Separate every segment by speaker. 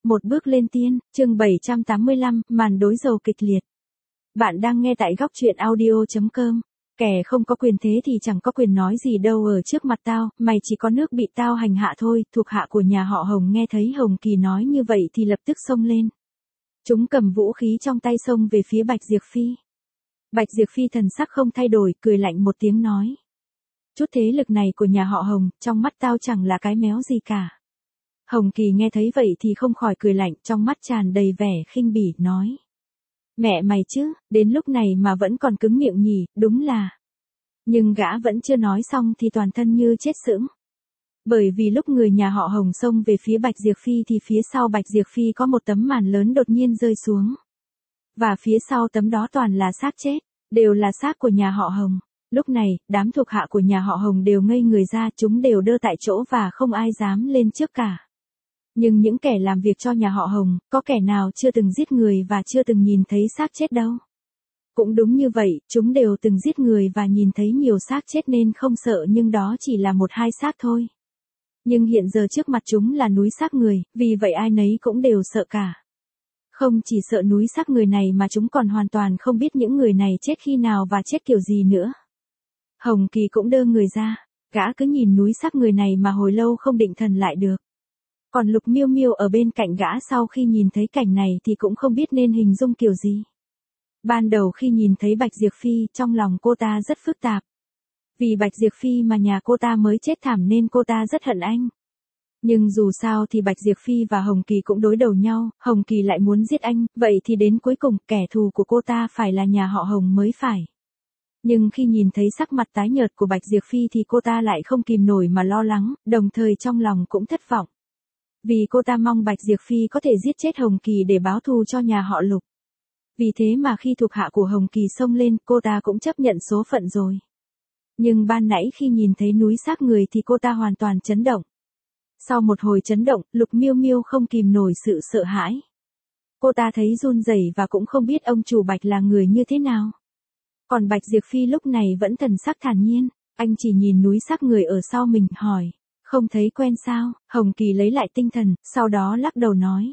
Speaker 1: Một bước lên tiên, chương 785, màn đối đầu kịch liệt. Bạn đang nghe tại góc truyện audio.com. Kẻ không có quyền thế thì chẳng có quyền nói gì đâu, ở trước mặt tao, mày chỉ có nước bị tao hành hạ thôi. Thuộc hạ của nhà họ Hồng nghe thấy Hồng Kỳ nói như vậy thì lập tức xông lên. Chúng cầm vũ khí trong tay xông về phía Bạch Diệp Phi. Bạch Diệp Phi thần sắc không thay đổi, cười lạnh một tiếng nói. Chút thế lực này của nhà họ Hồng, trong mắt tao chẳng là cái méo gì cả. Hồng Kỳ nghe thấy vậy thì không khỏi cười lạnh, trong mắt tràn đầy vẻ khinh bỉ, nói. Mẹ mày chứ, đến lúc này mà vẫn còn cứng miệng nhỉ, đúng là. Nhưng gã vẫn chưa nói xong thì toàn thân như chết sững. Bởi vì lúc người nhà họ Hồng xông về phía Bạch Diệp Phi thì phía sau Bạch Diệp Phi có một tấm màn lớn đột nhiên rơi xuống. Và phía sau tấm đó toàn là xác chết, đều là xác của nhà họ Hồng. Lúc này, đám thuộc hạ của nhà họ Hồng đều ngây người ra, chúng đều đơ tại chỗ và không ai dám lên trước cả. Nhưng những kẻ làm việc cho nhà họ Hồng, có kẻ nào chưa từng giết người và chưa từng nhìn thấy xác chết đâu. Cũng đúng như vậy, chúng đều từng giết người và nhìn thấy nhiều xác chết nên không sợ, nhưng đó chỉ là một hai xác thôi. Nhưng hiện giờ trước mặt chúng là núi xác người, vì vậy ai nấy cũng đều sợ cả. Không chỉ sợ núi xác người này mà chúng còn hoàn toàn không biết những người này chết khi nào và chết kiểu gì nữa. Hồng Kỳ cũng đơ người ra, gã cứ nhìn núi xác người này mà hồi lâu không định thần lại được. Còn Lục Miêu Miêu ở bên cạnh gã sau khi nhìn thấy cảnh này thì cũng không biết nên hình dung kiểu gì. Ban đầu khi nhìn thấy Bạch Diệp Phi, trong lòng cô ta rất phức tạp. Vì Bạch Diệp Phi mà nhà cô ta mới chết thảm nên cô ta rất hận anh. Nhưng dù sao thì Bạch Diệp Phi và Hồng Kỳ cũng đối đầu nhau, Hồng Kỳ lại muốn giết anh, vậy thì đến cuối cùng kẻ thù của cô ta phải là nhà họ Hồng mới phải. Nhưng khi nhìn thấy sắc mặt tái nhợt của Bạch Diệp Phi thì cô ta lại không kìm nổi mà lo lắng, đồng thời trong lòng cũng thất vọng. Vì cô ta mong Bạch Diệp Phi có thể giết chết Hồng Kỳ để báo thù cho nhà họ Lục. Vì thế mà khi thuộc hạ của Hồng Kỳ xông lên, cô ta cũng chấp nhận số phận rồi. Nhưng ban nãy khi nhìn thấy núi xác người thì cô ta hoàn toàn chấn động. Sau một hồi chấn động, Lục Miêu Miêu không kìm nổi sự sợ hãi. Cô ta thấy run rẩy và cũng không biết ông chủ Bạch là người như thế nào. Còn Bạch Diệp Phi lúc này vẫn thần sắc thản nhiên, anh chỉ nhìn núi xác người ở sau mình, hỏi. Không thấy quen sao? Hồng Kỳ lấy lại tinh thần, sau đó lắc đầu nói.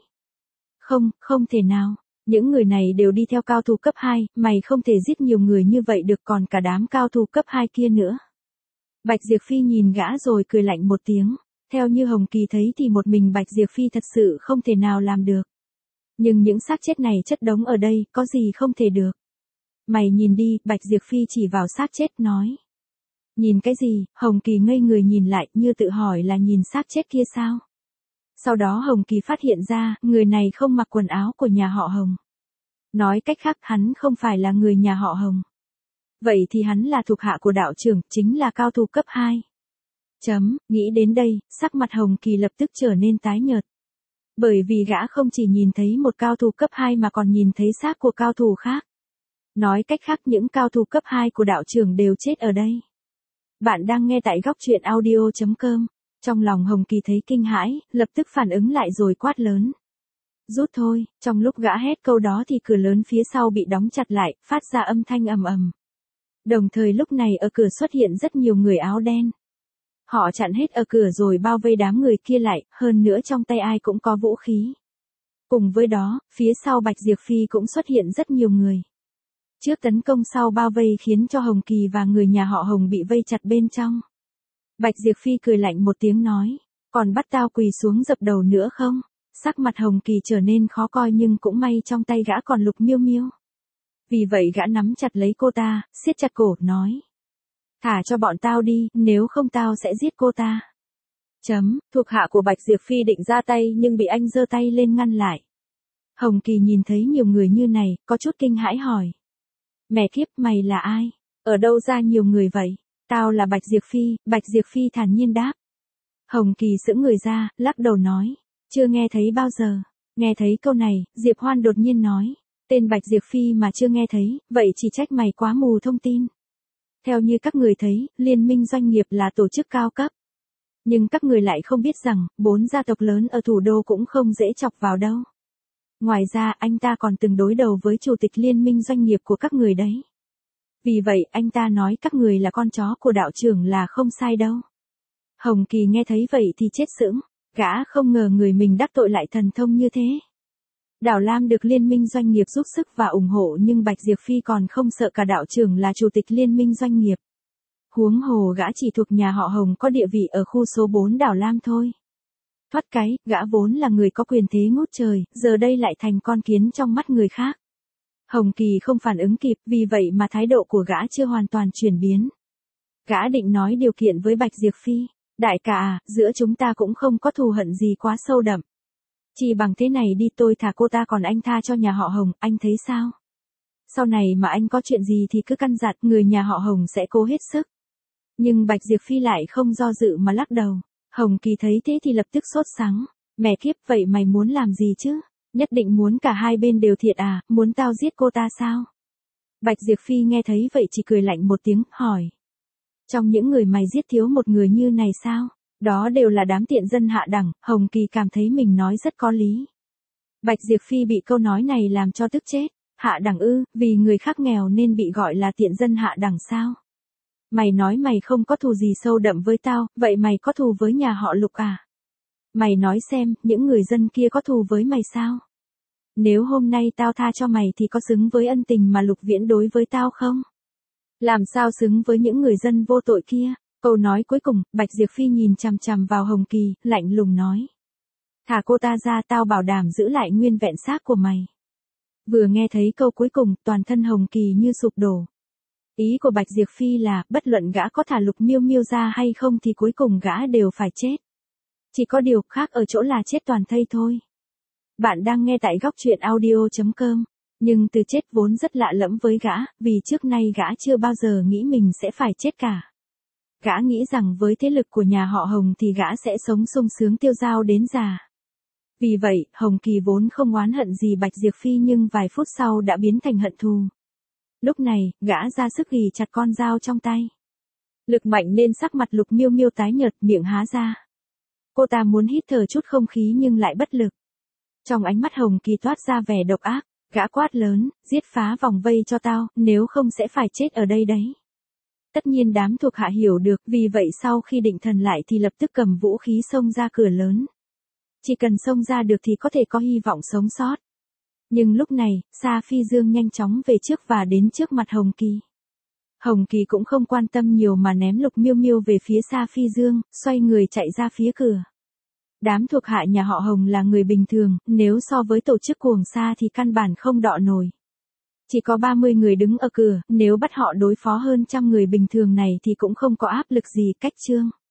Speaker 1: Không thể nào. Những người này đều đi theo cao thủ cấp 2, mày không thể giết nhiều người như vậy được, còn cả đám cao thủ cấp 2 kia nữa. Bạch Diệp Phi nhìn gã rồi cười lạnh một tiếng. Theo như Hồng Kỳ thấy thì một mình Bạch Diệp Phi thật sự không thể nào làm được. Nhưng những xác chết này chất đống ở đây, có gì không thể được. Mày nhìn đi, Bạch Diệp Phi chỉ vào xác chết nói. Nhìn cái gì? Hồng Kỳ ngây người nhìn lại, như tự hỏi là nhìn xác chết kia sao? Sau đó Hồng Kỳ phát hiện ra, người này không mặc quần áo của nhà họ Hồng. Nói cách khác, hắn không phải là người nhà họ Hồng. Vậy thì hắn là thuộc hạ của đạo trưởng, chính là cao thủ cấp 2. Nghĩ đến đây, sắc mặt Hồng Kỳ lập tức trở nên tái nhợt. Bởi vì gã không chỉ nhìn thấy một cao thủ cấp 2 mà còn nhìn thấy xác của cao thủ khác. Nói cách khác, những cao thủ cấp 2 của đạo trưởng đều chết ở đây. Bạn đang nghe tại góc truyện audio.com. Trong lòng Hồng Kỳ thấy kinh hãi, lập tức phản ứng lại rồi quát lớn. Rút thôi. Trong lúc gã hét câu đó thì cửa lớn phía sau bị đóng chặt lại, phát ra âm thanh ầm ầm. Đồng thời lúc này ở cửa xuất hiện rất nhiều người áo đen. Họ chặn hết ở cửa rồi bao vây đám người kia lại, hơn nữa trong tay ai cũng có vũ khí. Cùng với đó, phía sau Bạch Diệp Phi cũng xuất hiện rất nhiều người. Trước tấn công sau bao vây khiến cho Hồng Kỳ và người nhà họ Hồng bị vây chặt bên trong. Bạch Diệp Phi cười lạnh một tiếng nói, còn bắt tao quỳ xuống dập đầu nữa không? Sắc mặt Hồng Kỳ trở nên khó coi, nhưng cũng may trong tay gã còn Lục Miêu Miêu. Vì vậy gã nắm chặt lấy cô ta, siết chặt cổ, nói. Thả cho bọn tao đi, nếu không tao sẽ giết cô ta. Thuộc hạ của Bạch Diệp Phi định ra tay nhưng bị anh giơ tay lên ngăn lại. Hồng Kỳ nhìn thấy nhiều người như này, có chút kinh hãi hỏi. Mẹ kiếp, mày là ai? Ở đâu ra nhiều người vậy? Tao là Bạch Diệp Phi. Bạch Diệp Phi thản nhiên đáp. Hồng Kỳ sững người ra, lắc đầu nói. Chưa nghe thấy bao giờ. Nghe thấy câu này, Diệp Hoan đột nhiên nói. Tên Bạch Diệp Phi mà chưa nghe thấy, vậy chỉ trách mày quá mù thông tin. Theo như các người thấy, Liên minh doanh nghiệp là tổ chức cao cấp. Nhưng các người lại không biết rằng, 4 gia tộc lớn ở thủ đô cũng không dễ chọc vào đâu. Ngoài ra, anh ta còn từng đối đầu với chủ tịch liên minh doanh nghiệp của các người đấy. Vì vậy, anh ta nói các người là con chó của đạo trưởng là không sai đâu. Hồng Kỳ nghe thấy vậy thì chết sững. Gã không ngờ người mình đắc tội lại thần thông như thế. Đào Lam được liên minh doanh nghiệp giúp sức và ủng hộ nhưng Bạch Diệp Phi còn không sợ cả đạo trưởng là chủ tịch liên minh doanh nghiệp. Huống hồ gã chỉ thuộc nhà họ Hồng có địa vị ở khu số 4 Đào Lam thôi. Thoát cái, gã vốn là người có quyền thế ngút trời, giờ đây lại thành con kiến trong mắt người khác. Hồng Kỳ không phản ứng kịp, vì vậy mà thái độ của gã chưa hoàn toàn chuyển biến. Gã định nói điều kiện với Bạch Diệp Phi, đại ca à, giữa chúng ta cũng không có thù hận gì quá sâu đậm. Chỉ bằng thế này đi, tôi thả cô ta còn anh tha cho nhà họ Hồng, anh thấy sao? Sau này mà anh có chuyện gì thì cứ căn dặn, người nhà họ Hồng sẽ cố hết sức. Nhưng Bạch Diệp Phi lại không do dự mà lắc đầu. Hồng Kỳ thấy thế thì lập tức sốt sắng. Mẹ kiếp, vậy mày muốn làm gì chứ? Nhất định muốn cả hai bên đều thiệt à, muốn tao giết cô ta sao? Bạch Diệp Phi nghe thấy vậy chỉ cười lạnh một tiếng, hỏi. Trong những người mày giết thiếu một người như này sao? Đó đều là đám tiện dân hạ đẳng. Hồng Kỳ cảm thấy mình nói rất có lý. Bạch Diệp Phi bị câu nói này làm cho tức chết. Hạ đẳng ư, vì người khác nghèo nên bị gọi là tiện dân hạ đẳng sao? Mày nói mày không có thù gì sâu đậm với tao, vậy mày có thù với nhà họ Lục à? Mày nói xem, những người dân kia có thù với mày sao? Nếu hôm nay tao tha cho mày thì có xứng với ân tình mà Lục Viễn đối với tao không? Làm sao xứng với những người dân vô tội kia? Câu nói cuối cùng, Bạch Diệp Phi nhìn chằm chằm vào Hồng Kỳ, lạnh lùng nói. Thả cô ta ra, tao bảo đảm giữ lại nguyên vẹn xác của mày. Vừa nghe thấy câu cuối cùng, toàn thân Hồng Kỳ như sụp đổ. Ý của Bạch Diệp Phi là, bất luận gã có thả Lục Miêu Miêu ra hay không thì cuối cùng gã đều phải chết. Chỉ có điều khác ở chỗ là chết toàn thây thôi. Bạn đang nghe tại góc truyện audio.com. Nhưng từ chết vốn rất lạ lẫm với gã, vì trước nay gã chưa bao giờ nghĩ mình sẽ phải chết cả. Gã nghĩ rằng với thế lực của nhà họ Hồng thì gã sẽ sống sung sướng tiêu dao đến già. Vì vậy, Hồng Kỳ vốn không oán hận gì Bạch Diệp Phi nhưng vài phút sau đã biến thành hận thù. Lúc này, gã ra sức ghì chặt con dao trong tay. Lực mạnh nên sắc mặt Lục Miêu Miêu tái nhợt, miệng há ra. Cô ta muốn hít thở chút không khí nhưng lại bất lực. Trong ánh mắt Hồng Kỳ toát ra vẻ độc ác, gã quát lớn, giết phá vòng vây cho tao, nếu không sẽ phải chết ở đây đấy. Tất nhiên đám thuộc hạ hiểu được, vì vậy sau khi định thần lại thì lập tức cầm vũ khí xông ra cửa lớn. Chỉ cần xông ra được thì có thể có hy vọng sống sót. Nhưng lúc này, Sa Phi Dương nhanh chóng về trước và đến trước mặt Hồng Kỳ. Hồng Kỳ cũng không quan tâm nhiều mà ném Lục Miêu Miêu về phía Sa Phi Dương, xoay người chạy ra phía cửa. Đám thuộc hạ nhà họ Hồng là người bình thường, nếu so với tổ chức cuồng sa thì căn bản không đọ nổi. Chỉ có 30 người đứng ở cửa, nếu bắt họ đối phó hơn trăm người bình thường này thì cũng không có áp lực gì. Cách chương